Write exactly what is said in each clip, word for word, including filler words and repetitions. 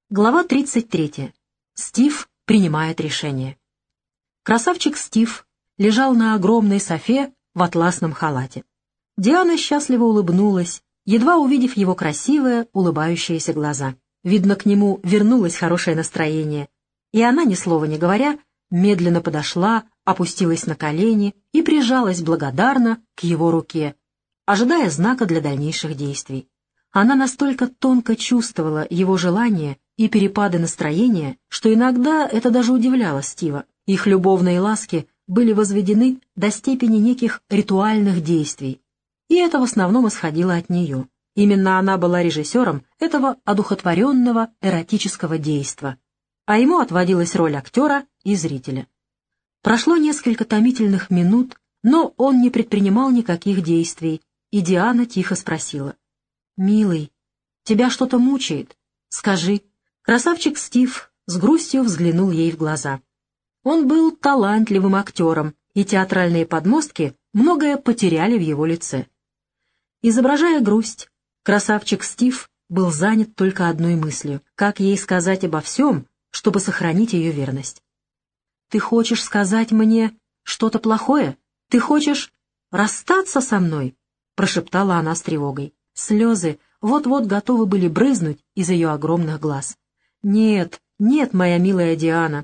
Глава тридцать третья. Стив принимает решение. Красавчик Стив лежал на огромной софе в атласном халате. Диана счастливо улыбнулась, едва увидев его красивые, улыбающиеся глаза. Видно, к нему вернулось хорошее настроение, и она, ни слова не говоря, медленно подошла, опустилась на колени и прижалась благодарно к его руке, ожидая знака для дальнейших действий. Она настолько тонко чувствовала его желание и перепады настроения, что иногда это даже удивляло Стива. Их любовные ласки были возведены до степени неких ритуальных действий, и это в основном исходило от нее. Именно она была режиссером этого одухотворенного эротического действа, а ему отводилась роль актера и зрителя. Прошло несколько томительных минут, но он не предпринимал никаких действий, и Диана тихо спросила: «Милый, тебя что-то мучает? Скажи». Красавчик Стив с грустью взглянул ей в глаза. Он был талантливым актером, и театральные подмостки многое потеряли в его лице. Изображая грусть, красавчик Стив был занят только одной мыслью — как ей сказать обо всем, чтобы сохранить ее верность. «Ты хочешь сказать мне что-то плохое? Ты хочешь расстаться со мной?» — прошептала она с тревогой. Слезы вот-вот готовы были брызнуть из ее огромных глаз. «Нет, нет, моя милая Диана,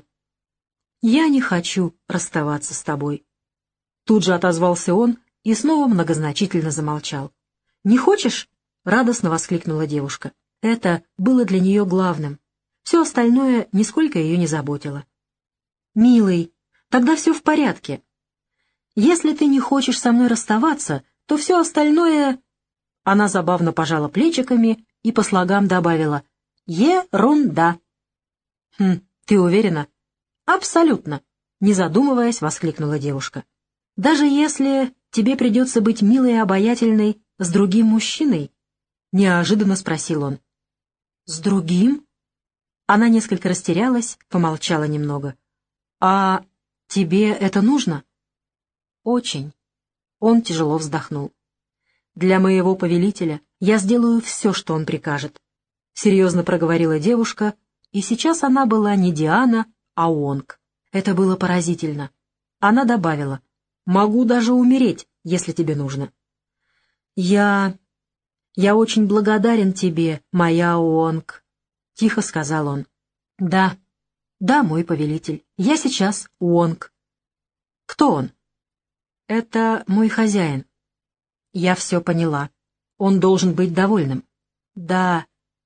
я не хочу расставаться с тобой». Тут же отозвался он и снова многозначительно замолчал. «Не хочешь?» — радостно воскликнула девушка. Это было для нее главным. Все остальное нисколько ее не заботило. «Милый, тогда все в порядке. Если ты не хочешь со мной расставаться, то все остальное...» Она забавно пожала плечиками и по слогам добавила: «Ерунда». «Хм, ты уверена?» «Абсолютно», — не задумываясь, воскликнула девушка. «Даже если тебе придется быть милой и обаятельной с другим мужчиной?» — неожиданно спросил он. «С другим?» Она несколько растерялась, помолчала немного. «А тебе это нужно?» «Очень». Он тяжело вздохнул. «Для моего повелителя я сделаю все, что он прикажет», — серьезно проговорила девушка, и сейчас она была не Диана, а Уонг. Это было поразительно. Она добавила: «Могу даже умереть, если тебе нужно». «Я... я очень благодарен тебе, моя Уонг», — тихо сказал он. «Да, да, мой повелитель, я сейчас Уонг». «Кто он?» «Это мой хозяин». «Я все поняла. Он должен быть довольным». «Да».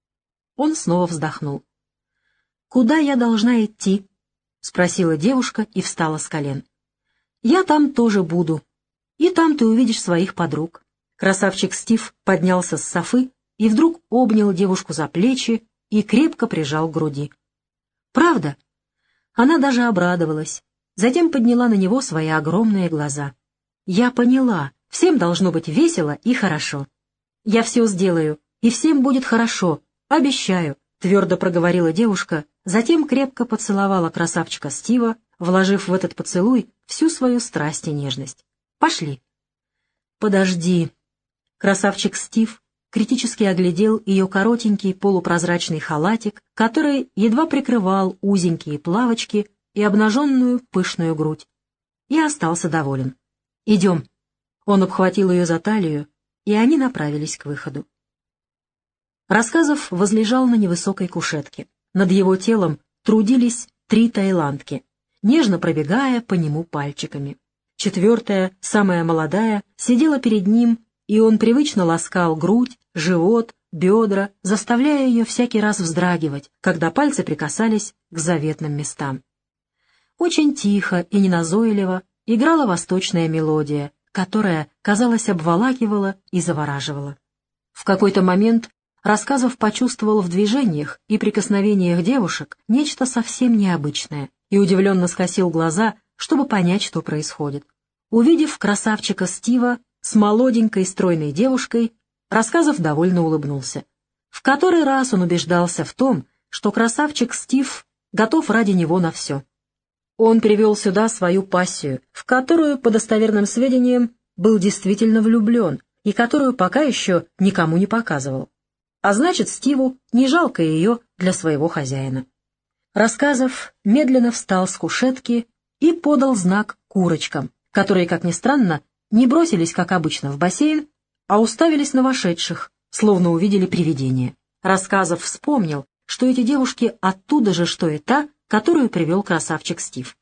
Он снова вздохнул. «Куда я должна идти?» — спросила девушка и встала с колен. «Я там тоже буду. И там ты увидишь своих подруг». Красавчик Стив поднялся с софы и вдруг обнял девушку за плечи и крепко прижал к груди. «Правда?» Она даже обрадовалась. Затем подняла на него свои огромные глаза. «Я поняла. Всем должно быть весело и хорошо. Я все сделаю, и всем будет хорошо. Обещаю», — твердо проговорила девушка, затем крепко поцеловала красавчика Стива, вложив в этот поцелуй всю свою страсть и нежность. «Пошли». «Подожди». Красавчик Стив критически оглядел ее коротенький полупрозрачный халатик, который едва прикрывал узенькие плавочки и обнаженную пышную грудь, и остался доволен. «Идем». Он обхватил ее за талию, и они направились к выходу. Рассказов возлежал на невысокой кушетке. Над его телом трудились три таиландки, нежно пробегая по нему пальчиками. Четвертая, самая молодая, сидела перед ним, и он привычно ласкал грудь, живот, бедра, заставляя ее всякий раз вздрагивать, когда пальцы прикасались к заветным местам. Очень тихо и неназойливо играла восточная мелодия, которая, казалось, обволакивала и завораживала. В какой-то момент Рассказов почувствовал в движениях и прикосновениях девушек нечто совсем необычное и удивленно скосил глаза, чтобы понять, что происходит. Увидев красавчика Стива с молоденькой стройной девушкой, Рассказов довольно улыбнулся. В который раз он убеждался в том, что красавчик Стив готов ради него на все. Он привел сюда свою пассию, в которую, по достоверным сведениям, был действительно влюблен и которую пока еще никому не показывал. А значит, Стиву не жалко ее для своего хозяина. Рассказов медленно встал с кушетки и подал знак курочкам, которые, как ни странно, не бросились, как обычно, в бассейн, а уставились на вошедших, словно увидели привидение. Рассказов вспомнил, что эти девушки оттуда же, что и та, которую привел красавчик Стив.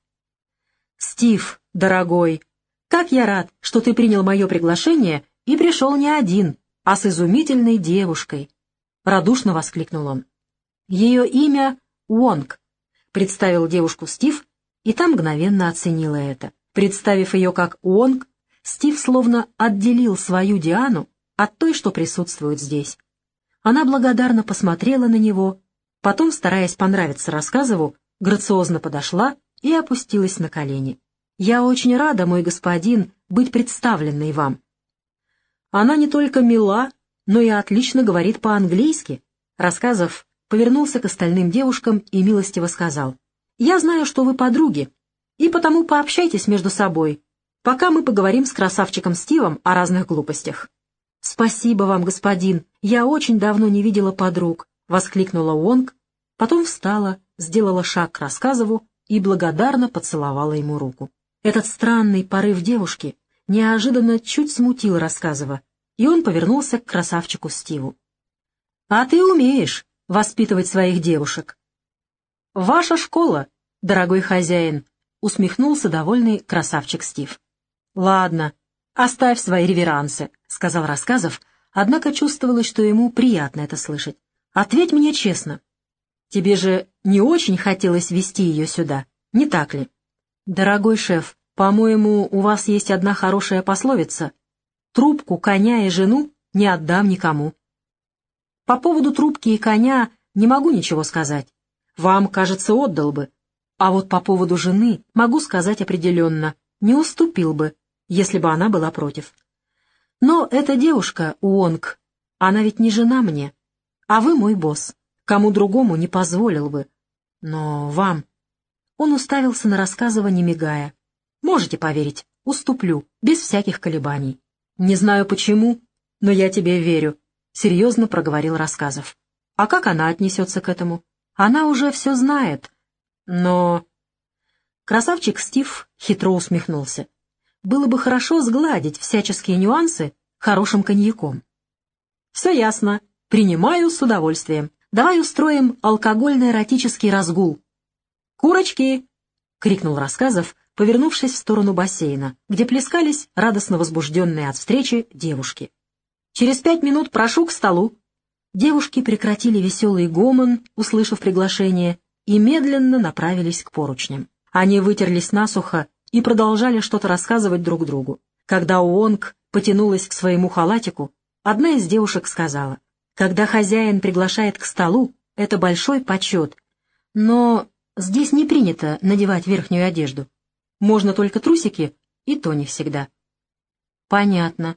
«Стив, дорогой, как я рад, что ты принял мое приглашение и пришел не один, а с изумительной девушкой!» — радушно воскликнул он. «Ее имя Уонг», — представил девушку Стив, и та мгновенно оценила это. Представив ее как Уонг, Стив словно отделил свою Диану от той, что присутствует здесь. Она благодарно посмотрела на него, потом, стараясь понравиться Рассказову, грациозно подошла и опустилась на колени. «Я очень рада, мой господин, быть представленной вам». «Она не только мила, но и отлично говорит по-английски», — Рассказов повернулся к остальным девушкам и милостиво сказал: «Я знаю, что вы подруги, и потому пообщайтесь между собой, пока мы поговорим с красавчиком Стивом о разных глупостях». «Спасибо вам, господин, я очень давно не видела подруг», — воскликнула Уонг, потом встала, сделала шаг к Рассказову и благодарно поцеловала ему руку. Этот странный порыв девушки неожиданно чуть смутил Рассказова, и он повернулся к красавчику Стиву. «А ты умеешь воспитывать своих девушек». «Ваша школа, дорогой хозяин», — усмехнулся довольный красавчик Стив. «Ладно, оставь свои реверансы», — сказал Рассказов, однако чувствовалось, что ему приятно это слышать. «Ответь мне честно. Тебе же не очень хотелось везти ее сюда, не так ли?» «Дорогой шеф, по-моему, у вас есть одна хорошая пословица: трубку, коня и жену не отдам никому». «По поводу трубки и коня не могу ничего сказать. Вам, кажется, отдал бы. А вот по поводу жены могу сказать определенно: не уступил бы, если бы она была против. Но эта девушка, Уонг, она ведь не жена мне, а вы мой босс. Кому другому не позволил бы. Но вам...» Он уставился на Рассказова, не мигая. «Можете поверить, уступлю, без всяких колебаний». «Не знаю почему, но я тебе верю», — серьезно проговорил Рассказов. «А как она отнесется к этому? Она уже все знает. Но...» Красавчик Стив хитро усмехнулся. «Было бы хорошо сгладить всяческие нюансы хорошим коньяком». «Все ясно. Принимаю с удовольствием. Давай устроим алкогольно-эротический разгул». «Курочки!» — крикнул Рассказов, повернувшись в сторону бассейна, где плескались радостно возбужденные от встречи девушки. «Через пять минут прошу к столу». Девушки прекратили веселый гомон, услышав приглашение, и медленно направились к поручням. Они вытерлись насухо и продолжали что-то рассказывать друг другу. Когда Уонг потянулась к своему халатику, одна из девушек сказала: «Когда хозяин приглашает к столу, это большой почет, но здесь не принято надевать верхнюю одежду. Можно только трусики, и то не всегда». «Понятно.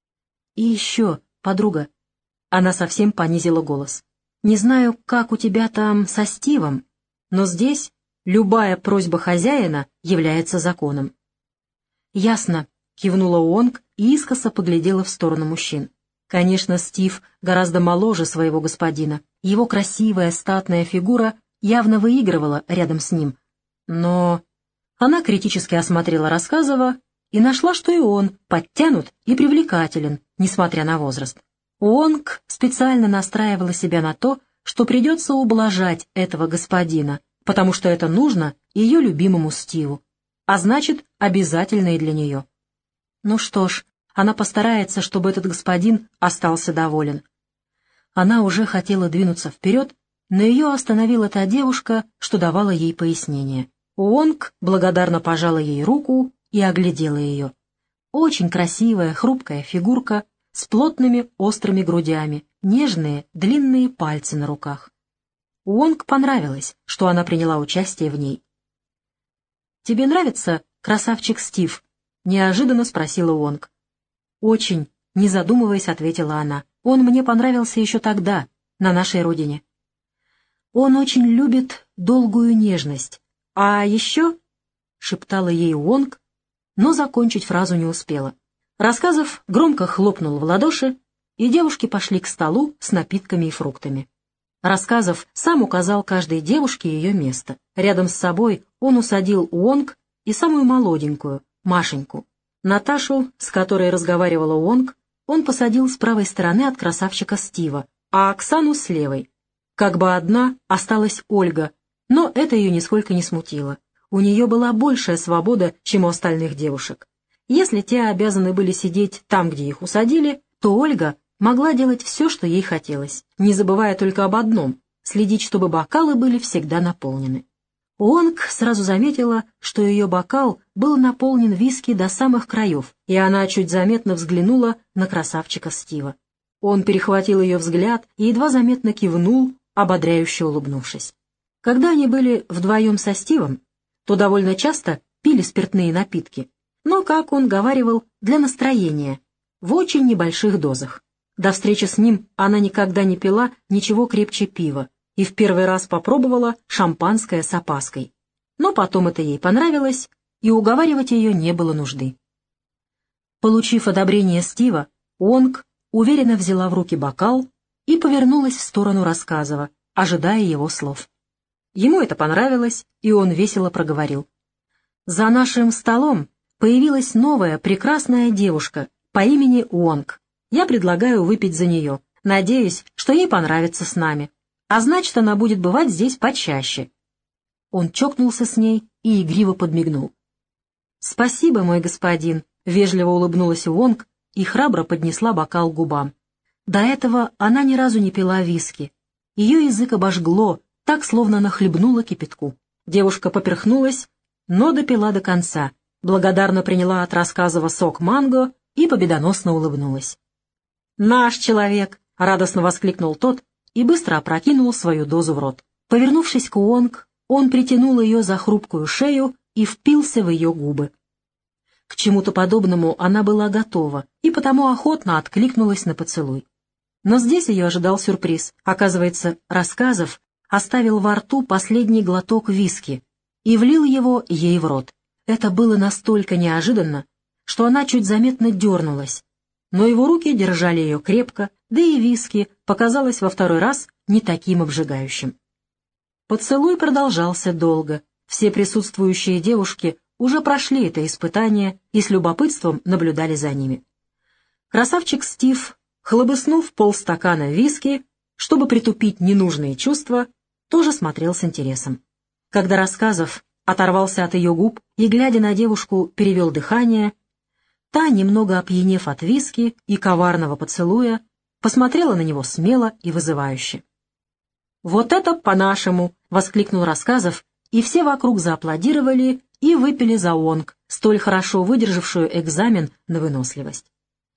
И еще, подруга», — она совсем понизила голос, «не знаю, как у тебя там со Стивом, но здесь любая просьба хозяина является законом». «Ясно», — кивнула Уонг и искоса поглядела в сторону мужчин. Конечно, Стив гораздо моложе своего господина. Его красивая статная фигура явно выигрывала рядом с ним. Но она критически осмотрела Рассказова и нашла, что и он подтянут и привлекателен, несмотря на возраст. Уонг специально настраивала себя на то, что придется ублажать этого господина, потому что это нужно ее любимому Стиву, а значит, обязательно и для нее. Ну что ж, она постарается, чтобы этот господин остался доволен. Она уже хотела двинуться вперед, но ее остановила та девушка, что давала ей пояснение. Уонг благодарно пожала ей руку и оглядела ее. Очень красивая, хрупкая фигурка с плотными острыми грудями, нежные длинные пальцы на руках. Уонг понравилось, что она приняла участие в ней. «Тебе нравится красавчик Стив?» — неожиданно спросила Уонг. «Очень», — не задумываясь, ответила она. «Он мне понравился еще тогда, на нашей родине. Он очень любит долгую нежность. А еще...» — шептала ей Уонг, но закончить фразу не успела. Рассказов громко хлопнул в ладоши, и девушки пошли к столу с напитками и фруктами. Рассказов сам указал каждой девушке ее место. Рядом с собой он усадил Уонг и самую молоденькую, Машеньку. Наташу, с которой разговаривала Уонг, он посадил с правой стороны от красавчика Стива, а Оксану с левой. Как бы одна осталась Ольга, но это ее нисколько не смутило. У нее была большая свобода, чем у остальных девушек. Если те обязаны были сидеть там, где их усадили, то Ольга могла делать все, что ей хотелось, не забывая только об одном — следить, чтобы бокалы были всегда наполнены. Уонг сразу заметила, что ее бокал был наполнен виски до самых краев, и она чуть заметно взглянула на красавчика Стива. Он перехватил ее взгляд и едва заметно кивнул, ободряюще улыбнувшись. Когда они были вдвоем со Стивом, то довольно часто пили спиртные напитки, но, как он говаривал, для настроения, в очень небольших дозах. До встречи с ним она никогда не пила ничего крепче пива и в первый раз попробовала шампанское с опаской. Но потом это ей понравилось, и уговаривать ее не было нужды. Получив одобрение Стива, Уонг уверенно взяла в руки бокал и повернулась в сторону Рассказова, ожидая его слов. Ему это понравилось, и он весело проговорил. «За нашим столом появилась новая прекрасная девушка по имени Уонг. Я предлагаю выпить за нее. Надеюсь, что ей понравится с нами. А значит, она будет бывать здесь почаще». Он чокнулся с ней и игриво подмигнул. «Спасибо, мой господин», — вежливо улыбнулась Уонг и храбро поднесла бокал к губам. До этого она ни разу не пила виски. Ее язык обожгло, так, словно нахлебнула кипятку. Девушка поперхнулась, но допила до конца, благодарно приняла от Рассказова сок манго и победоносно улыбнулась. «Наш человек!» — радостно воскликнул тот и быстро опрокинул свою дозу в рот. Повернувшись к Уонг, он притянул ее за хрупкую шею и впился в ее губы. К чему-то подобному она была готова и потому охотно откликнулась на поцелуй. Но здесь ее ожидал сюрприз. Оказывается, Рассказов оставил во рту последний глоток виски и влил его ей в рот. Это было настолько неожиданно, что она чуть заметно дернулась, но его руки держали ее крепко, да и виски показалось во второй раз не таким обжигающим. Поцелуй продолжался долго. Все присутствующие девушки уже прошли это испытание и с любопытством наблюдали за ними. Красавчик Стив, хлобыснув полстакана виски, чтобы притупить ненужные чувства, тоже смотрел с интересом. Когда Рассказов оторвался от ее губ и, глядя на девушку, перевел дыхание, та, немного опьянев от виски и коварного поцелуя, посмотрела на него смело и вызывающе. «Вот это по-нашему!» — воскликнул Рассказов, и все вокруг зааплодировали и выпили за Уонг, столь хорошо выдержавшую экзамен на выносливость.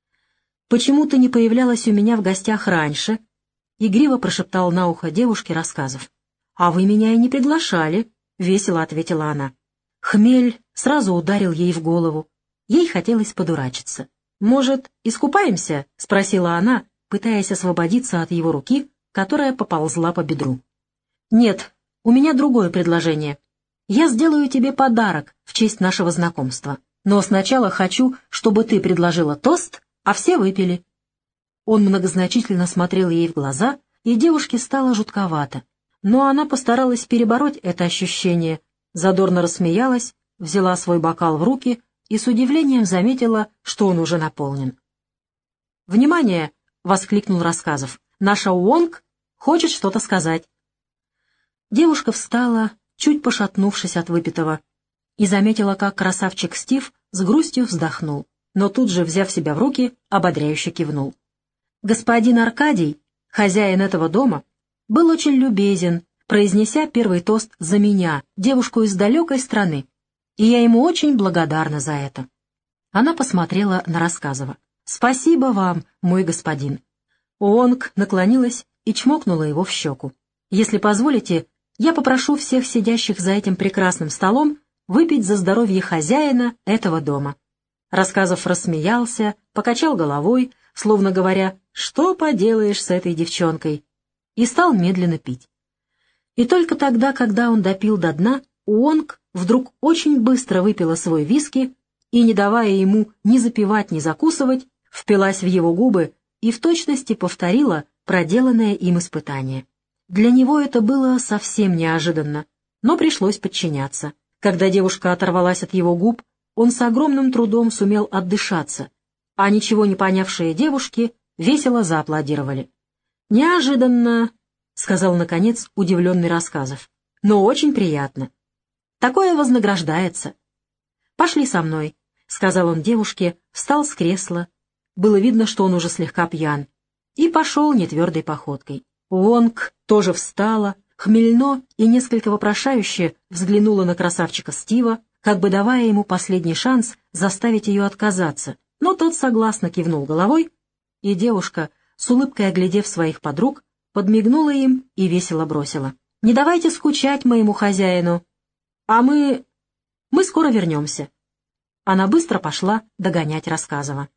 «Почему ты не появлялась у меня в гостях раньше?» — игриво прошептал на ухо девушке Рассказов. «А вы меня и не приглашали», — весело ответила она. Хмель сразу ударил ей в голову. Ей хотелось подурачиться. «Может, искупаемся?» — спросила она, пытаясь освободиться от его руки, которая поползла по бедру. «Нет, у меня другое предложение. Я сделаю тебе подарок в честь нашего знакомства. Но сначала хочу, чтобы ты предложила тост, а все выпили». Он многозначительно смотрел ей в глаза, и девушке стало жутковато. Но она постаралась перебороть это ощущение, задорно рассмеялась, взяла свой бокал в руки и с удивлением заметила, что он уже наполнен. «Внимание!» — воскликнул Рассказов. «Наша Уонг хочет что-то сказать». Девушка встала, чуть пошатнувшись от выпитого, и заметила, как красавчик Стив с грустью вздохнул, но тут же, взяв себя в руки, ободряюще кивнул. Господин Аркадий, хозяин этого дома, был очень любезен, произнеся первый тост за меня, девушку из далекой страны, и я ему очень благодарна за это. Она посмотрела на Рассказова. «Спасибо вам, мой господин». Уонг наклонилась и чмокнула его в щеку. «Если позволите, я попрошу всех сидящих за этим прекрасным столом выпить за здоровье хозяина этого дома». Рассказов рассмеялся, покачал головой, словно говоря, что поделаешь с этой девчонкой, и стал медленно пить. И только тогда, когда он допил до дна, Уонг вдруг очень быстро выпила свой виски и, не давая ему ни запивать, ни закусывать, впилась в его губы и в точности повторила проделанное им испытание. Для него это было совсем неожиданно, но пришлось подчиняться. Когда девушка оторвалась от его губ, он с огромным трудом сумел отдышаться, а ничего не понявшие девушки весело зааплодировали. «Неожиданно», — сказал, наконец, удивленный Рассказов, — «но очень приятно. Такое вознаграждается. Пошли со мной», — сказал он девушке, встал с кресла. Было видно, что он уже слегка пьян, и пошел нетвердой походкой. Вонг тоже встала, хмельно и несколько вопрошающе взглянула на красавчика Стива, как бы давая ему последний шанс заставить ее отказаться, но тот согласно кивнул головой, и девушка, с улыбкой оглядев своих подруг, подмигнула им и весело бросила: «Не давайте скучать моему хозяину, а мы... мы скоро вернемся». Она быстро пошла догонять Рассказова.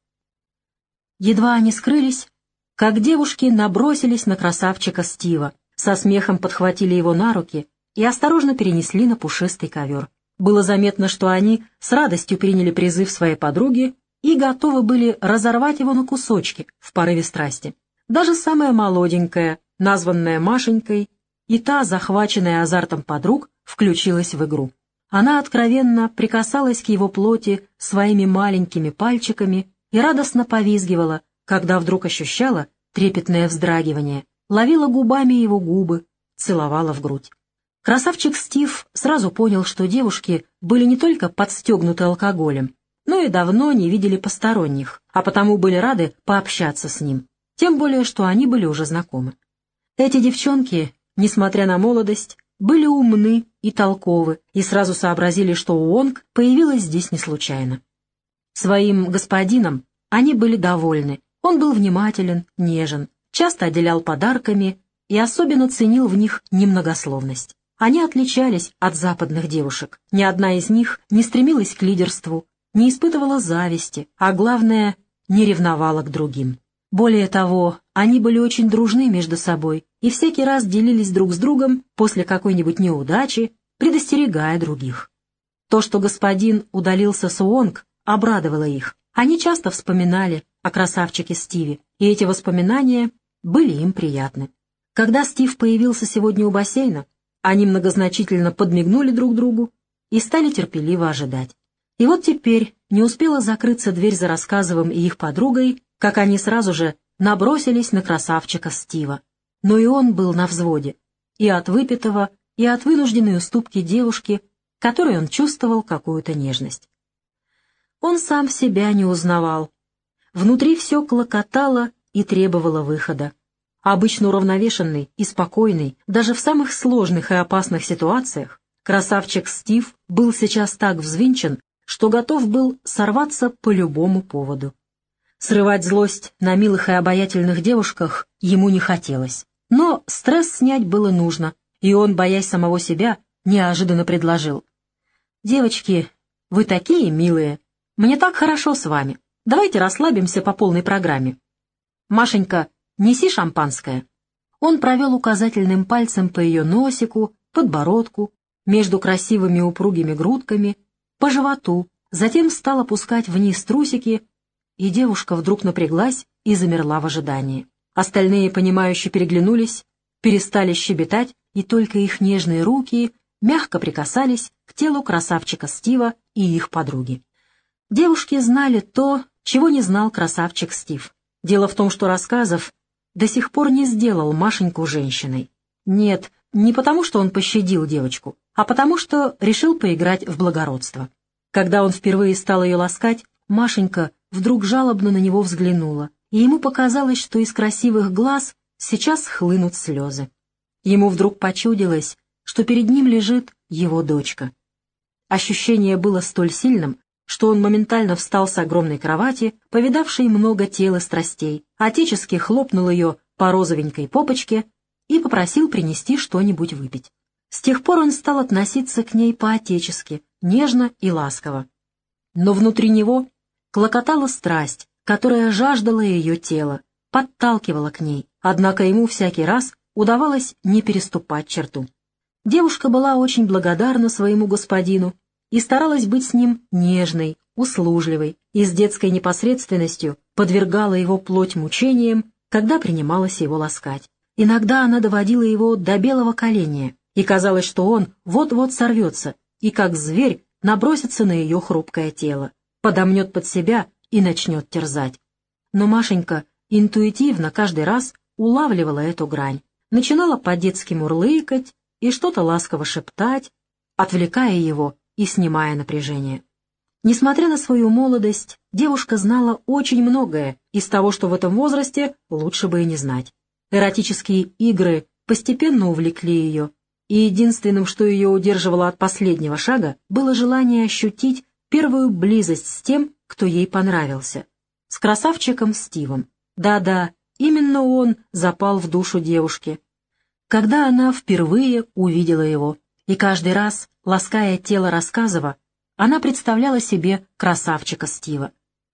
Едва они скрылись, как девушки набросились на красавчика Стива, со смехом подхватили его на руки и осторожно перенесли на пушистый ковер. Было заметно, что они с радостью приняли призыв своей подруги и готовы были разорвать его на кусочки в порыве страсти. Даже самая молоденькая, названная Машенькой, и та, захваченная азартом подруг, включилась в игру. Она откровенно прикасалась к его плоти своими маленькими пальчиками и радостно повизгивала, когда вдруг ощущала трепетное вздрагивание, ловила губами его губы, целовала в грудь. Красавчик Стив сразу понял, что девушки были не только подстегнуты алкоголем, но и давно не видели посторонних, а потому были рады пообщаться с ним, тем более, что они были уже знакомы. Эти девчонки, несмотря на молодость, были умны и толковы, и сразу сообразили, что Уонг появилась здесь не случайно. Своим господином они были довольны, он был внимателен, нежен, часто отделял подарками и особенно ценил в них немногословность. Они отличались от западных девушек. Ни одна из них не стремилась к лидерству, не испытывала зависти, а главное, не ревновала к другим. Более того, они были очень дружны между собой и всякий раз делились друг с другом после какой-нибудь неудачи, предостерегая других. То, что господин удалился с Уонг, обрадовало их. Они часто вспоминали о красавчике Стиве, и эти воспоминания были им приятны. Когда Стив появился сегодня у бассейна, они многозначительно подмигнули друг другу и стали терпеливо ожидать. И вот теперь не успела закрыться дверь за Рассказовым и их подругой, как они сразу же набросились на красавчика Стива. Но и он был на взводе, и от выпитого, и от вынужденной уступки девушки, которой он чувствовал какую-то нежность. Он сам себя не узнавал. Внутри все клокотало и требовало выхода. Обычно уравновешенный и спокойный, даже в самых сложных и опасных ситуациях, красавчик Стив был сейчас так взвинчен, что готов был сорваться по любому поводу. Срывать злость на милых и обаятельных девушках ему не хотелось. Но стресс снять было нужно, и он, боясь самого себя, неожиданно предложил: «Девочки, вы такие милые, мне так хорошо с вами, давайте расслабимся по полной программе. Машенька, неси шампанское». Он провел указательным пальцем по ее носику, подбородку, между красивыми упругими грудками, по животу, затем стал опускать вниз трусики, и девушка вдруг напряглась и замерла в ожидании. Остальные, понимающе переглянулись, перестали щебетать, и только их нежные руки мягко прикасались к телу красавчика Стива и их подруги. Девушки знали то, чего не знал красавчик Стив. Дело в том, что Рассказов до сих пор не сделал Машеньку женщиной. Нет, не потому, что он пощадил девочку, а потому, что решил поиграть в благородство. Когда он впервые стал ее ласкать, Машенька вдруг жалобно на него взглянула, и ему показалось, что из красивых глаз сейчас хлынут слезы. Ему вдруг почудилось, что перед ним лежит его дочка. Ощущение было столь сильным, что он моментально встал с огромной кровати, повидавшей много тел и страстей, отечески хлопнул ее по розовенькой попочке и попросил принести что-нибудь выпить. С тех пор он стал относиться к ней по-отечески, нежно и ласково. Но внутри него клокотала страсть, которая жаждала ее тело, подталкивала к ней, однако ему всякий раз удавалось не переступать черту. Девушка была очень благодарна своему господину и старалась быть с ним нежной, услужливой и с детской непосредственностью подвергала его плоть мучениям, когда принималась его ласкать. Иногда она доводила его до белого коленя, и казалось, что он вот-вот сорвется, и как зверь набросится на ее хрупкое тело, подомнет под себя и начнет терзать. Но Машенька интуитивно каждый раз улавливала эту грань, начинала по-детски мурлыкать и что-то ласково шептать, отвлекая его и снимая напряжение. Несмотря на свою молодость, девушка знала очень многое из того, что в этом возрасте лучше бы и не знать. Эротические игры постепенно увлекли ее, и единственным, что ее удерживало от последнего шага, было желание ощутить первую близость с тем, кто ей понравился, с красавчиком Стивом. Да-да, именно он запал в душу девушки, когда она впервые увидела его, и каждый раз, лаская тело Рассказова, она представляла себе красавчика Стива.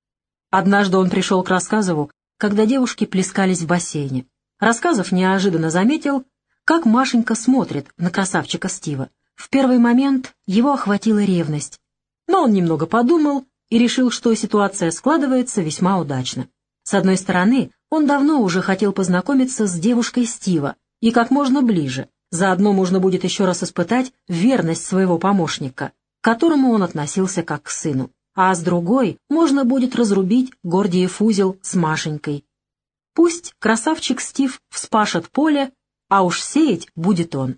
Однажды он пришел к Рассказову, когда девушки плескались в бассейне. Рассказов неожиданно заметил, как Машенька смотрит на красавчика Стива. В первый момент его охватила ревность, но он немного подумал и решил, что ситуация складывается весьма удачно. С одной стороны, он давно уже хотел познакомиться с девушкой Стива и как можно ближе, заодно можно будет еще раз испытать верность своего помощника, к которому он относился как к сыну, а с другой можно будет разрубить Гордиев узел с Машенькой. Пусть красавчик Стив вспашет поле, а уж сеять будет он.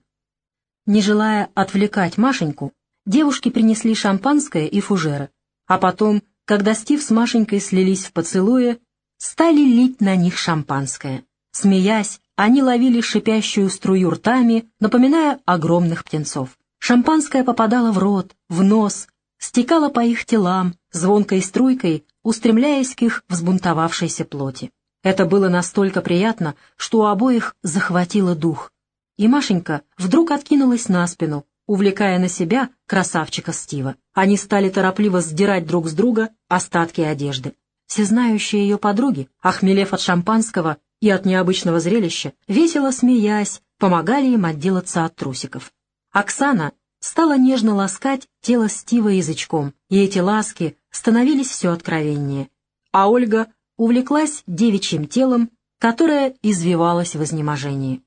Не желая отвлекать Машеньку, девушки принесли шампанское и фужеры, а потом, когда Стив с Машенькой слились в поцелуе, стали лить на них шампанское. Смеясь, они ловили шипящую струю ртами, напоминая огромных птенцов. Шампанское попадало в рот, в нос, стекало по их телам, звонкой струйкой, устремляясь к их взбунтовавшейся плоти. Это было настолько приятно, что у обоих захватило дух, и Машенька вдруг откинулась на спину, увлекая на себя красавчика Стива. Они стали торопливо сдирать друг с друга остатки одежды. Всезнающие ее подруги, охмелев от шампанского и от необычного зрелища, весело смеясь, помогали им отделаться от трусиков. Оксана стала нежно ласкать тело Стива язычком, и эти ласки становились все откровеннее. А Ольга увлеклась девичьим телом, которое извивалось в изнеможении.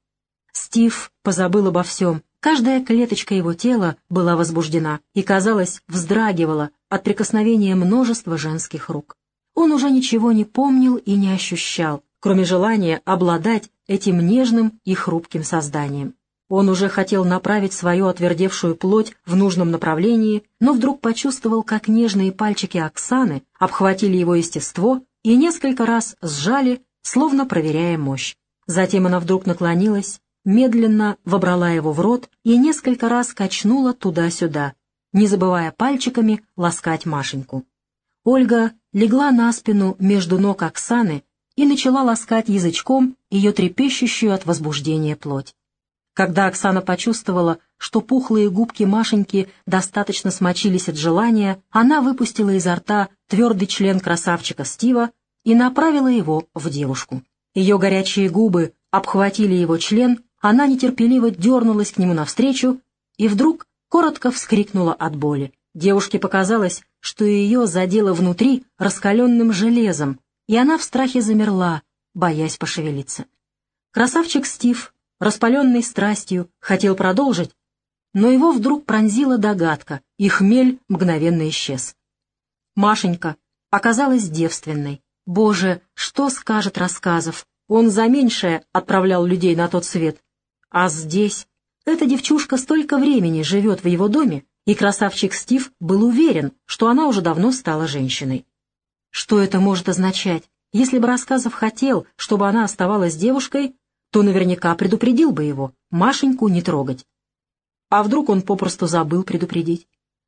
Стив позабыл обо всем, каждая клеточка его тела была возбуждена и, казалось, вздрагивала от прикосновения множества женских рук. Он уже ничего не помнил и не ощущал, кроме желания обладать этим нежным и хрупким созданием. Он уже хотел направить свою отвердевшую плоть в нужном направлении, но вдруг почувствовал, как нежные пальчики Оксаны обхватили его естество и несколько раз сжали, словно проверяя мощь. Затем она вдруг наклонилась, медленно вобрала его в рот и несколько раз качнула туда-сюда, не забывая пальчиками ласкать Машеньку. Ольга легла на спину между ног Оксаны и начала ласкать язычком ее трепещущую от возбуждения плоть. Когда Оксана почувствовала, что пухлые губки Машеньки достаточно смочились от желания, она выпустила изо рта твердый член красавчика Стива и направила его в девушку. Ее горячие губы обхватили его член, она нетерпеливо дернулась к нему навстречу и вдруг коротко вскрикнула от боли. Девушке показалось, что ее задело внутри раскаленным железом, и она в страхе замерла, боясь пошевелиться. Красавчик Стив, распаленный страстью, хотел продолжить, но его вдруг пронзила догадка, и хмель мгновенно исчез. Машенька оказалась девственной. Боже, что скажет Рассказов? Он за меньшее отправлял людей на тот свет. А здесь эта девчушка столько времени живет в его доме, и красавчик Стив был уверен, что она уже давно стала женщиной. Что это может означать? Если бы Рассказов хотел, чтобы она оставалась девушкой, то наверняка предупредил бы его, Машеньку не трогать. А вдруг он попросту забыл предупредить?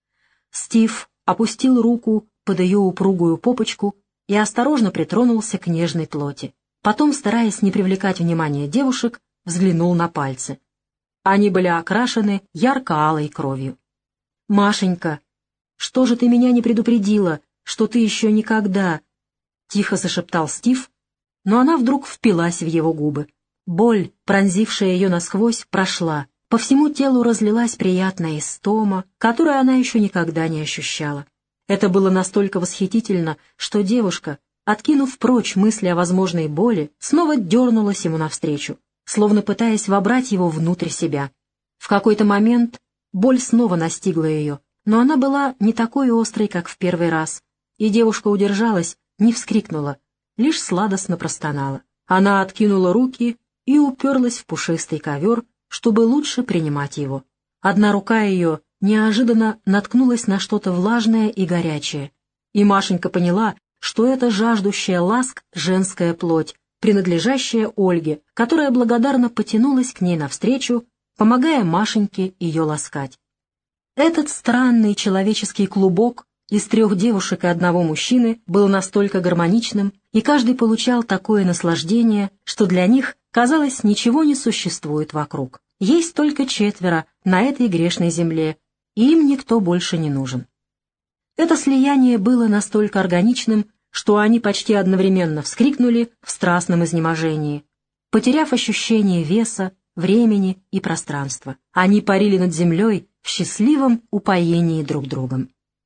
Стив опустил руку под ее упругую попочку и осторожно притронулся к нежной плоти. Потом, стараясь не привлекать внимания девушек, взглянул на пальцы. Они были окрашены ярко-алой кровью. «Машенька, что же ты меня не предупредила, что ты еще никогда...» — тихо зашептал Стив, но она вдруг впилась в его губы. Боль, пронзившая ее насквозь, прошла. По всему телу разлилась приятная истома, которую она еще никогда не ощущала. Это было настолько восхитительно, что девушка, откинув прочь мысли о возможной боли, снова дернулась ему навстречу, словно пытаясь вобрать его внутрь себя. В какой-то момент боль снова настигла ее, но она была не такой острой, как в первый раз, и девушка удержалась, не вскрикнула, лишь сладостно простонала. Она откинула руки и уперлась в пушистый ковер, чтобы лучше принимать его. Одна рука ее неожиданно наткнулась на что-то влажное и горячее, и Машенька поняла, что это жаждущая ласк женская плоть, принадлежащая Ольге, которая благодарно потянулась к ней навстречу, помогая Машеньке ее ласкать. Этот странный человеческий клубок из трех девушек и одного мужчины был настолько гармоничным, и каждый получал такое наслаждение, что для них, казалось, ничего не существует вокруг. Есть только четверо на этой грешной земле, и им никто больше не нужен. Это слияние было настолько органичным, что они почти одновременно вскрикнули в страстном изнеможении, потеряв ощущение веса, времени и пространства. Они парили над землей в счастливом упоении друг другом.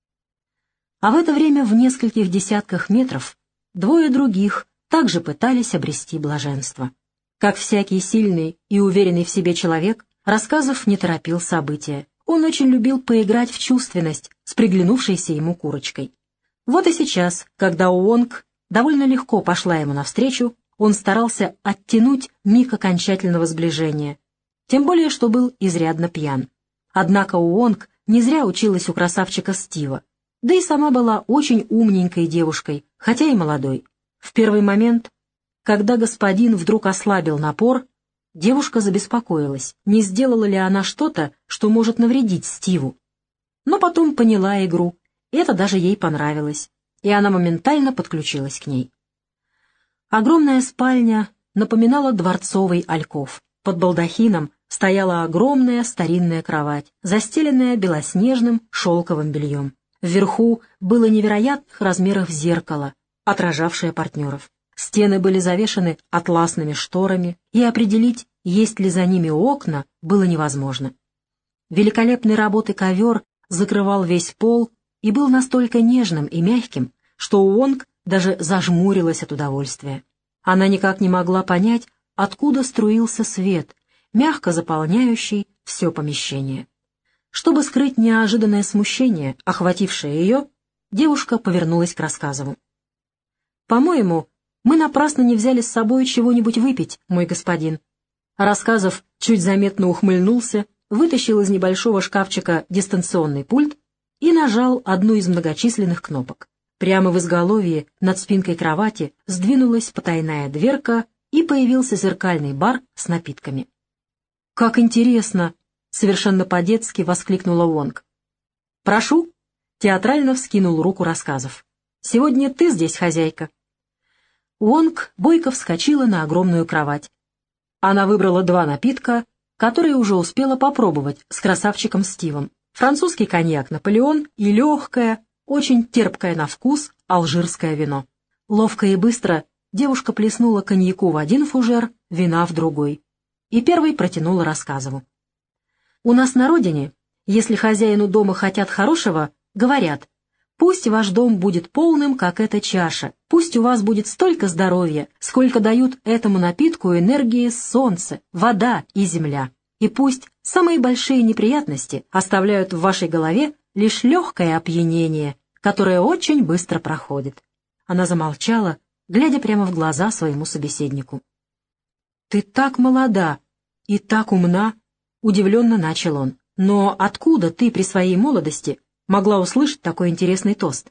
А в это время в нескольких десятках метров двое других также пытались обрести блаженство. Как всякий сильный и уверенный в себе человек, Рассказов не торопил события. Он очень любил поиграть в чувственность с приглянувшейся ему курочкой. Вот и сейчас, когда Уонг довольно легко пошла ему навстречу, он старался оттянуть миг окончательного сближения, тем более, что был изрядно пьян. Однако Уонг не зря училась у красавчика Стива, да и сама была очень умненькой девушкой, хотя и молодой. В первый момент, когда господин вдруг ослабил напор, девушка забеспокоилась, не сделала ли она что-то, что может навредить Стиву. Но потом поняла игру, и это даже ей понравилось, и она моментально подключилась к ней. Огромная спальня напоминала дворцовый альков. Под балдахином стояла огромная старинная кровать, застеленная белоснежным шелковым бельем. Вверху было невероятных размеров зеркало, отражавшее партнеров. Стены были завешаны атласными шторами, и определить, есть ли за ними окна, было невозможно. Великолепной работы ковер закрывал весь пол и был настолько нежным и мягким, что Уонг даже зажмурилась от удовольствия. Она никак не могла понять, откуда струился свет, мягко заполняющий все помещение. Чтобы скрыть неожиданное смущение, охватившее ее, девушка повернулась к Рассказову. «По-моему, мы напрасно не взяли с собой чего-нибудь выпить, мой господин». Рассказов чуть заметно ухмыльнулся, вытащил из небольшого шкафчика дистанционный пульт и нажал одну из многочисленных кнопок. Прямо в изголовье над спинкой кровати сдвинулась потайная дверка, и появился зеркальный бар с напитками. «Как интересно!» — совершенно по-детски воскликнула Уонг. «Прошу!» — театрально вскинул руку Рассказов. «Сегодня ты здесь хозяйка». Уонг бойко вскочила на огромную кровать. Она выбрала два напитка, которые уже успела попробовать с красавчиком Стивом. Французский коньяк «Наполеон» и легкое, очень терпкое на вкус алжирское вино. Ловко и быстро девушка плеснула коньяку в один фужер, вина в другой. И первой протянула Рассказову. «У нас на родине, если хозяину дома хотят хорошего, говорят: пусть ваш дом будет полным, как эта чаша, пусть у вас будет столько здоровья, сколько дают этому напитку энергии солнце, вода и земля. И пусть самые большие неприятности оставляют в вашей голове лишь легкое опьянение, которое очень быстро проходит». Она замолчала, глядя прямо в глаза своему собеседнику. «Ты так молода и так умна», — удивленно начал он. «Но откуда ты при своей молодости могла услышать такой интересный тост?»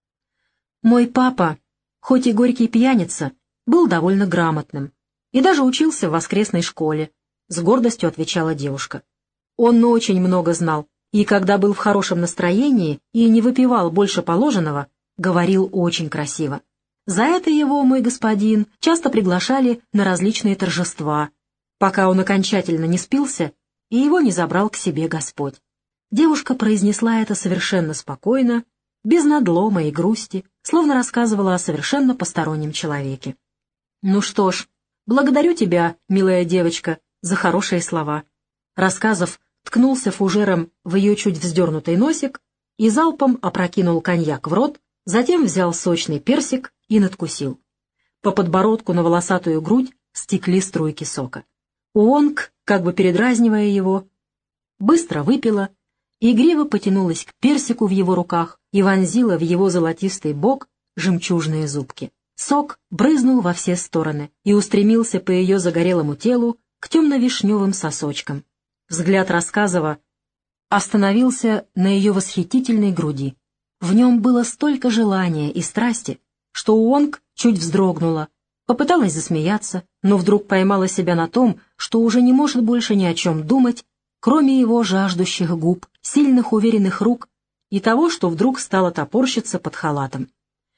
«Мой папа, хоть и горький пьяница, был довольно грамотным и даже учился в воскресной школе», — с гордостью отвечала девушка. «Он очень много знал, и когда был в хорошем настроении и не выпивал больше положенного, говорил очень красиво. За это его, мой господин, часто приглашали на различные торжества, пока он окончательно не спился и его не забрал к себе Господь». Девушка произнесла это совершенно спокойно, без надлома и грусти, словно рассказывала о совершенно постороннем человеке. «Ну что ж, благодарю тебя, милая девочка, за хорошие слова». Рассказов ткнулся фужером в ее чуть вздернутый носик и залпом опрокинул коньяк в рот, затем взял сочный персик и надкусил. По подбородку на волосатую грудь стекли струйки сока. Уонг, как бы передразнивая его, быстро выпила, игриво потянулась к персику в его руках и вонзила в его золотистый бок жемчужные зубки. Сок брызнул во все стороны и устремился по ее загорелому телу к темно-вишневым сосочкам. Взгляд Рассказова остановился на ее восхитительной груди. В нем было столько желания и страсти, что Уонг чуть вздрогнула, попыталась засмеяться, но вдруг поймала себя на том, что уже не может больше ни о чем думать, кроме его жаждущих губ, сильных уверенных рук и того, что вдруг стало топорщиться под халатом.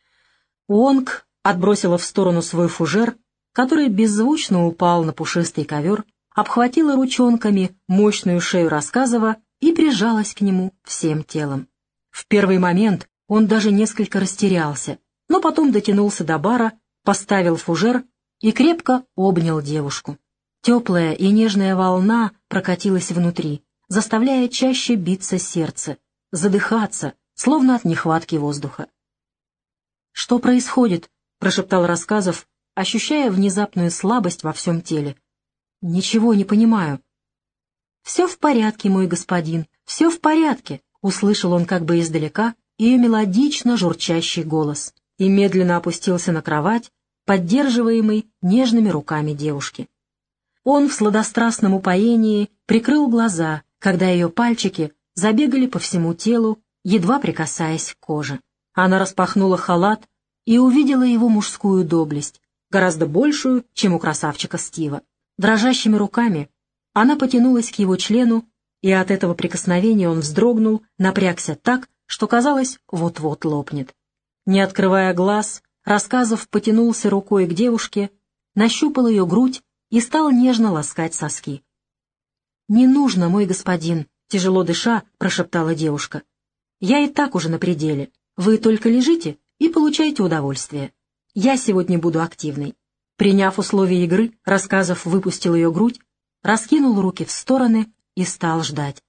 Уонг отбросила в сторону свой фужер, который беззвучно упал на пушистый ковер, обхватила ручонками мощную шею Рассказова и прижалась к нему всем телом. В первый момент он даже несколько растерялся, но потом дотянулся до бара, поставил фужер и крепко обнял девушку. Теплая и нежная волна прокатилась внутри, заставляя чаще биться сердце, задыхаться, словно от нехватки воздуха. «Что происходит?» — прошептал Рассказов, ощущая внезапную слабость во всем теле. «Ничего не понимаю». «Все в порядке, мой господин, все в порядке», — услышал он как бы издалека ее мелодично журчащий голос и медленно опустился на кровать, поддерживаемый нежными руками девушки. Он в сладострастном упоении прикрыл глаза, когда ее пальчики забегали по всему телу, едва прикасаясь к коже. Она распахнула халат и увидела его мужскую доблесть, гораздо большую, чем у красавчика Стива. Дрожащими руками она потянулась к его члену, и от этого прикосновения он вздрогнул, напрягся так, что, казалось, вот-вот лопнет. Не открывая глаз, Рассказов потянулся рукой к девушке, нащупал ее грудь и стал нежно ласкать соски. «Не нужно, мой господин», — тяжело дыша, прошептала девушка. «Я и так уже на пределе. Вы только лежите и получайте удовольствие. Я сегодня буду активной». Приняв условия игры, Рассказов выпустил ее грудь, раскинул руки в стороны и стал ждать.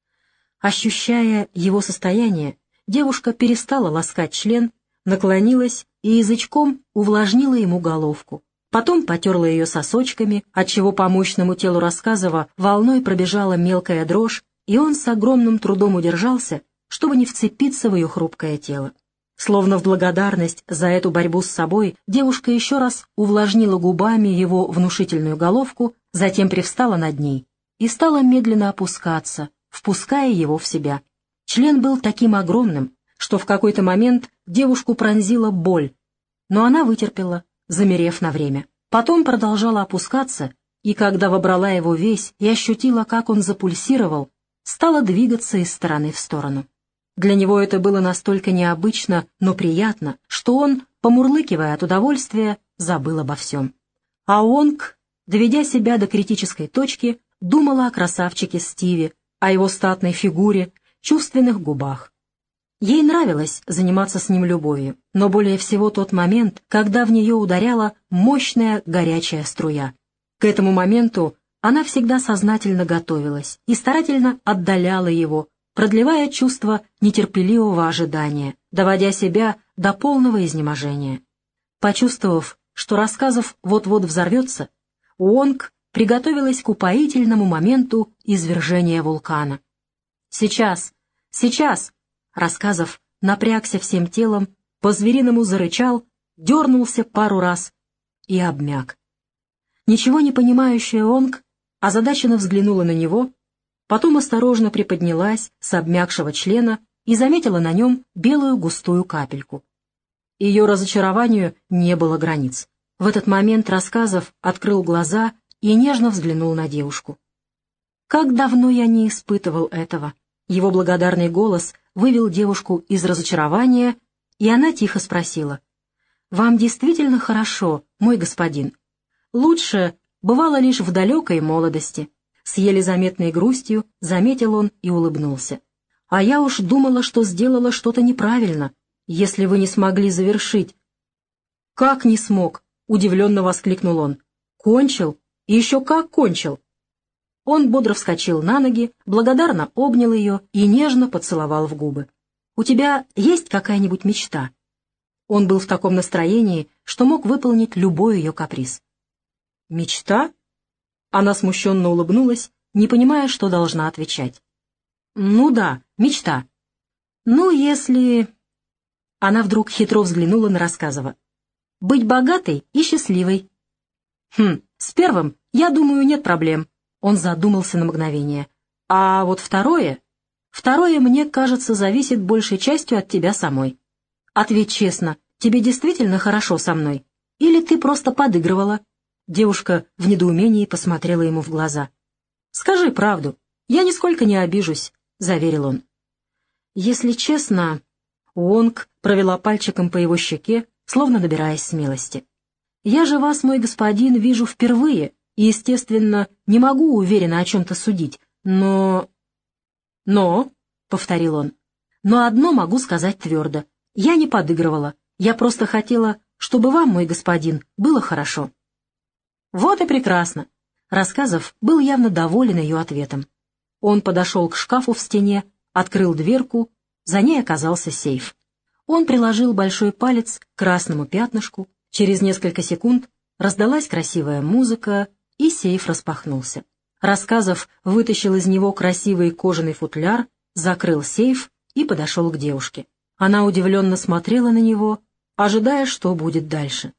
Ощущая его состояние, девушка перестала ласкать член, наклонилась и язычком увлажнила ему головку. Потом потерла ее сосочками, отчего по мощному телу Рассказова волной пробежала мелкая дрожь, и он с огромным трудом удержался, чтобы не вцепиться в ее хрупкое тело. Словно в благодарность за эту борьбу с собой, девушка еще раз увлажнила губами его внушительную головку, затем привстала над ней и стала медленно опускаться, впуская его в себя. Член был таким огромным, что в какой-то момент девушку пронзила боль, но она вытерпела, замерев на время. Потом продолжала опускаться, и когда вобрала его весь и ощутила, как он запульсировал, стала двигаться из стороны в сторону. Для него это было настолько необычно, но приятно, что он, помурлыкивая от удовольствия, забыл обо всем. А Уонг, доведя себя до критической точки, думала о красавчике Стиве, о его статной фигуре, чувственных губах. Ей нравилось заниматься с ним любовью, но более всего тот момент, когда в нее ударяла мощная горячая струя. К этому моменту она всегда сознательно готовилась и старательно отдаляла его, продлевая чувство нетерпеливого ожидания, доводя себя до полного изнеможения. Почувствовав, что Рассказов вот-вот взорвется, Уонг приготовилась к упоительному моменту извержения вулкана. «Сейчас! Сейчас!» Рассказов напрягся всем телом, по-звериному зарычал, дернулся пару раз и обмяк. Ничего не понимающая Уонг озадаченно взглянула на него, потом осторожно приподнялась с обмякшего члена и заметила на нем белую густую капельку. Ее разочарованию не было границ. В этот момент Рассказов открыл глаза и нежно взглянул на девушку. «Как давно я не испытывал этого!» Его благодарный голос вывел девушку из разочарования, и она тихо спросила: «Вам действительно хорошо, мой господин? Лучше бывало лишь в далекой молодости». С еле заметной грустью заметил он и улыбнулся. «А я уж думала, что сделала что-то неправильно, если вы не смогли завершить». «Как не смог?» — удивленно воскликнул он. «Кончил? И еще как кончил!» Он бодро вскочил на ноги, благодарно обнял ее и нежно поцеловал в губы. «У тебя есть какая-нибудь мечта?» Он был в таком настроении, что мог выполнить любой ее каприз. «Мечта?» Она смущенно улыбнулась, не понимая, что должна отвечать. «Ну да, мечта. Ну, если...» Она вдруг хитро взглянула на Рассказова. «Быть богатой и счастливой». «Хм, с первым, я думаю, нет проблем». Он задумался на мгновение. «А вот второе...» «Второе, мне кажется, зависит большей частью от тебя самой. Ответь честно, тебе действительно хорошо со мной? Или ты просто подыгрывала?» Девушка в недоумении посмотрела ему в глаза. «Скажи правду, я нисколько не обижусь», — заверил он. «Если честно...» Уонг провела пальчиком по его щеке, словно набираясь смелости. «Я же вас, мой господин, вижу впервые, и, естественно, не могу уверенно о чем-то судить, но...» «Но...» — повторил он. «Но одно могу сказать твердо. Я не подыгрывала. Я просто хотела, чтобы вам, мой господин, было хорошо». «Вот и прекрасно!» Рассказов был явно доволен ее ответом. Он подошел к шкафу в стене, открыл дверку, за ней оказался сейф. Он приложил большой палец к красному пятнышку, через несколько секунд раздалась красивая музыка, и сейф распахнулся. Рассказов вытащил из него красивый кожаный футляр, закрыл сейф и подошел к девушке. Она удивленно смотрела на него, ожидая, что будет дальше.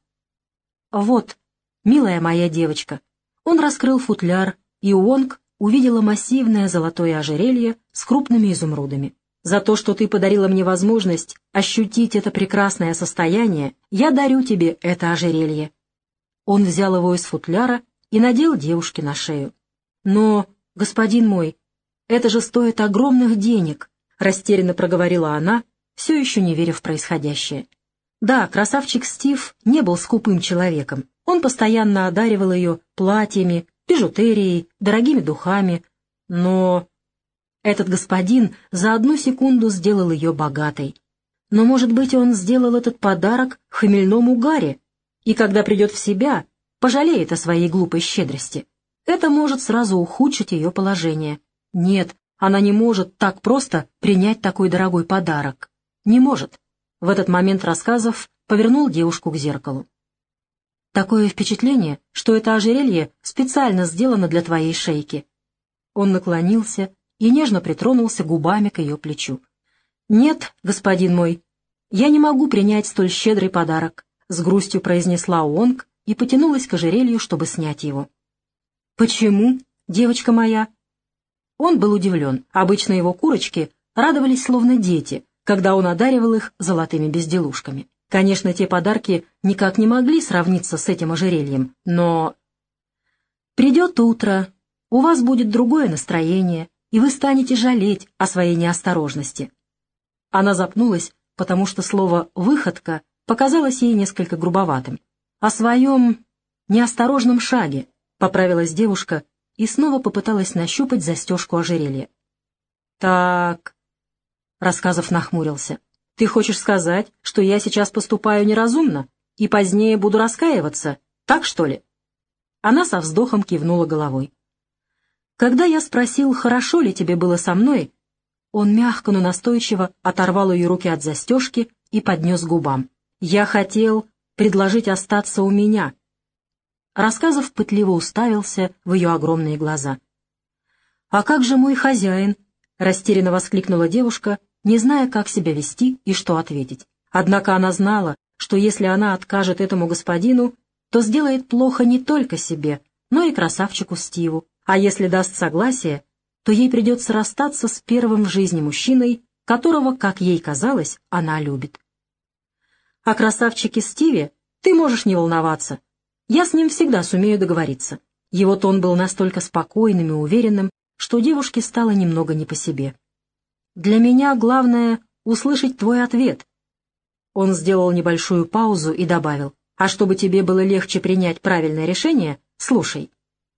«Вот, милая моя девочка». Он раскрыл футляр, и Уонг увидела массивное золотое ожерелье с крупными изумрудами. «За то, что ты подарила мне возможность ощутить это прекрасное состояние, я дарю тебе это ожерелье». Он взял его из футляра и надел девушке на шею. «Но, господин мой, это же стоит огромных денег», — растерянно проговорила она, все еще не веря в происходящее. Да, красавчик Стив не был скупым человеком. Он постоянно одаривал ее платьями, бижутерией, дорогими духами, но этот господин за одну секунду сделал ее богатой. Но, может быть, он сделал этот подарок в хмельном угаре, и когда придет в себя, пожалеет о своей глупой щедрости. Это может сразу ухудшить ее положение. Нет, она не может так просто принять такой дорогой подарок. Не может. В этот момент Рассказов повернул девушку к зеркалу. «Такое впечатление, что это ожерелье специально сделано для твоей шейки». Он наклонился и нежно притронулся губами к ее плечу. «Нет, господин мой, я не могу принять столь щедрый подарок», — с грустью произнесла Уонг и потянулась к ожерелью, чтобы снять его. «Почему, девочка моя?» Он был удивлен. Обычно его курочки радовались словно дети, когда он одаривал их золотыми безделушками. Конечно, те подарки никак не могли сравниться с этим ожерельем, но... «Придет утро, у вас будет другое настроение, и вы станете жалеть о своей неосторожности». Она запнулась, потому что слово «выходка» показалось ей несколько грубоватым. «О своем неосторожном шаге», — поправилась девушка и снова попыталась нащупать застежку ожерелья. «Так...» — Рассказов нахмурился. «Ты хочешь сказать, что я сейчас поступаю неразумно и позднее буду раскаиваться, так что ли?» Она со вздохом кивнула головой. «Когда я спросил, хорошо ли тебе было со мной, он мягко, но настойчиво оторвал ее руки от застежки и поднес к губам. Я хотел предложить остаться у меня». Рассказов пытливо уставился в ее огромные глаза. «А как же мой хозяин?» — растерянно воскликнула девушка, не зная, как себя вести и что ответить. Однако она знала, что если она откажет этому господину, то сделает плохо не только себе, но и красавчику Стиву, а если даст согласие, то ей придется расстаться с первым в жизни мужчиной, которого, как ей казалось, она любит. О красавчике Стиве ты можешь не волноваться. Я с ним всегда сумею договориться. Его тон был настолько спокойным и уверенным, что девушке стало немного не по себе. «Для меня главное — услышать твой ответ». Он сделал небольшую паузу и добавил: «А чтобы тебе было легче принять правильное решение, слушай.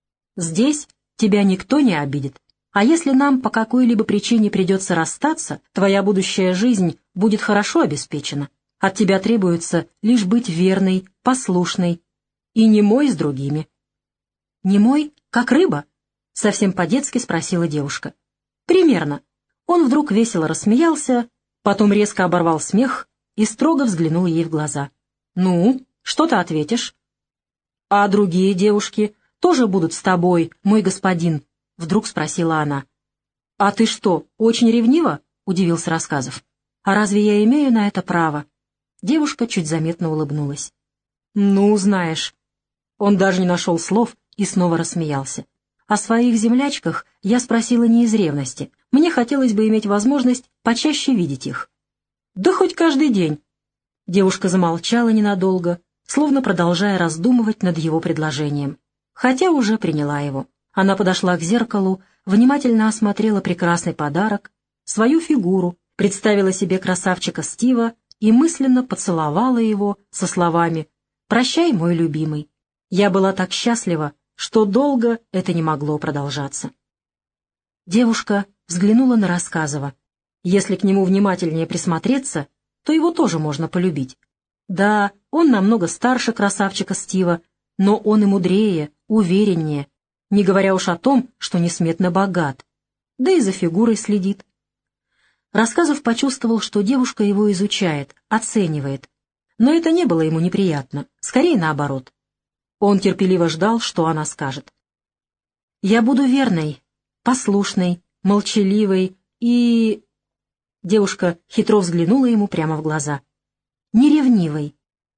Здесь тебя никто не обидит, а если нам по какой-либо причине придется расстаться, твоя будущая жизнь будет хорошо обеспечена. От тебя требуется лишь быть верной, послушной и немой с другими». «Немой, как рыба?» — совсем по-детски спросила девушка. «Примерно». Он вдруг весело рассмеялся, потом резко оборвал смех и строго взглянул ей в глаза. «Ну, что ты ответишь?» «А другие девушки тоже будут с тобой, мой господин?» — вдруг спросила она. «А ты что, очень ревнива?» — удивился Рассказов. «А разве я имею на это право?» Девушка чуть заметно улыбнулась. «Ну, знаешь». Он даже не нашел слов и снова рассмеялся. «О своих землячках я спросила не из ревности. Мне хотелось бы иметь возможность почаще видеть их». «Да хоть каждый день». Девушка замолчала ненадолго, словно продолжая раздумывать над его предложением. Хотя уже приняла его. Она подошла к зеркалу, внимательно осмотрела прекрасный подарок, свою фигуру, представила себе красавчика Стива и мысленно поцеловала его со словами «Прощай, мой любимый». Я была так счастлива, что долго это не могло продолжаться. Девушка взглянула на Рассказова. Если к нему внимательнее присмотреться, то его тоже можно полюбить. Да, он намного старше красавчика Стива, но он и мудрее, увереннее, не говоря уж о том, что несметно богат, да и за фигурой следит. Рассказов почувствовал, что девушка его изучает, оценивает, но это не было ему неприятно, скорее наоборот. Он терпеливо ждал, что она скажет. «Я буду верной, послушной, молчаливой и...» Девушка хитро взглянула ему прямо в глаза. «Неревнивой».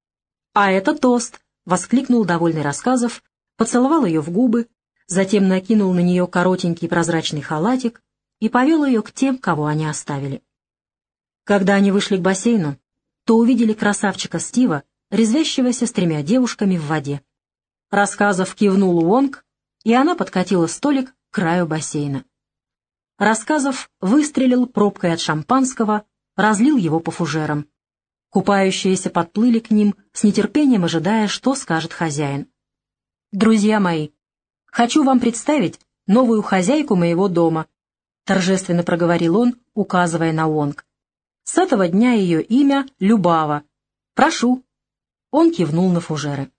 «А это тост!» — воскликнул довольный Рассказов, поцеловал ее в губы, затем накинул на нее коротенький прозрачный халатик и повел ее к тем, кого они оставили. Когда они вышли к бассейну, то увидели красавчика Стива, резвящегося с тремя девушками в воде. Рассказов кивнул Уонг, и она подкатила столик к краю бассейна. Рассказов выстрелил пробкой от шампанского, разлил его по фужерам. Купающиеся подплыли к ним, с нетерпением ожидая, что скажет хозяин. «Друзья мои, хочу вам представить новую хозяйку моего дома», — торжественно проговорил он, указывая на Уонг. «С этого дня ее имя Любава. Прошу». Он кивнул на фужеры.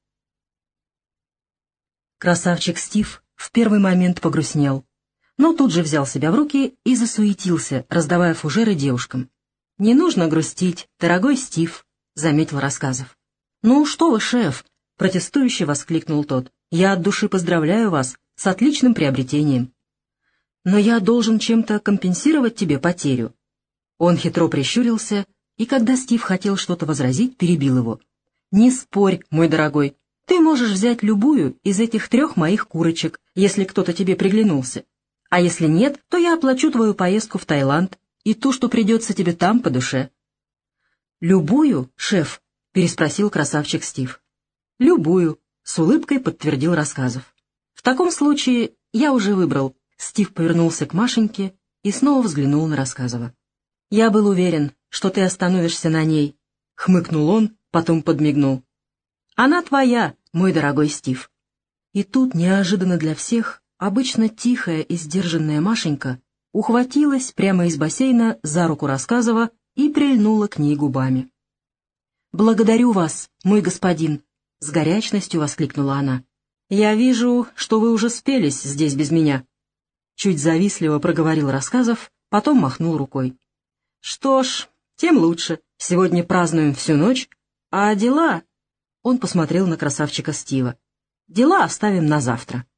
Красавчик Стив в первый момент погрустнел, но тут же взял себя в руки и засуетился, раздавая фужеры девушкам. «Не нужно грустить, дорогой Стив», — заметил Рассказов. «Ну что вы, шеф», — протестующе воскликнул тот, — «я от души поздравляю вас с отличным приобретением». «Но я должен чем-то компенсировать тебе потерю». Он хитро прищурился, и когда Стив хотел что-то возразить, перебил его. «Не спорь, мой дорогой, ты можешь взять любую из этих трех моих курочек, если кто-то тебе приглянулся. А если нет, то я оплачу твою поездку в Таиланд и ту, что придется тебе там по душе». «Любую, шеф?» — переспросил красавчик Стив. «Любую», — с улыбкой подтвердил Рассказов. «В таком случае я уже выбрал». Стив повернулся к Машеньке и снова взглянул на Рассказова. «Я был уверен, что ты остановишься на ней», — хмыкнул он, потом подмигнул. «Она твоя, мой дорогой Стив». И тут, неожиданно для всех, обычно тихая и сдержанная Машенька ухватилась прямо из бассейна за руку Рассказова и прильнула к ней губами. «Благодарю вас, мой господин», — с горячностью воскликнула она. «Я вижу, что вы уже спелись здесь без меня». Чуть завистливо проговорил Рассказов, потом махнул рукой. «Что ж, тем лучше. Сегодня празднуем всю ночь, а дела...» Он посмотрел на красавчика Стива. «Дела оставим на завтра».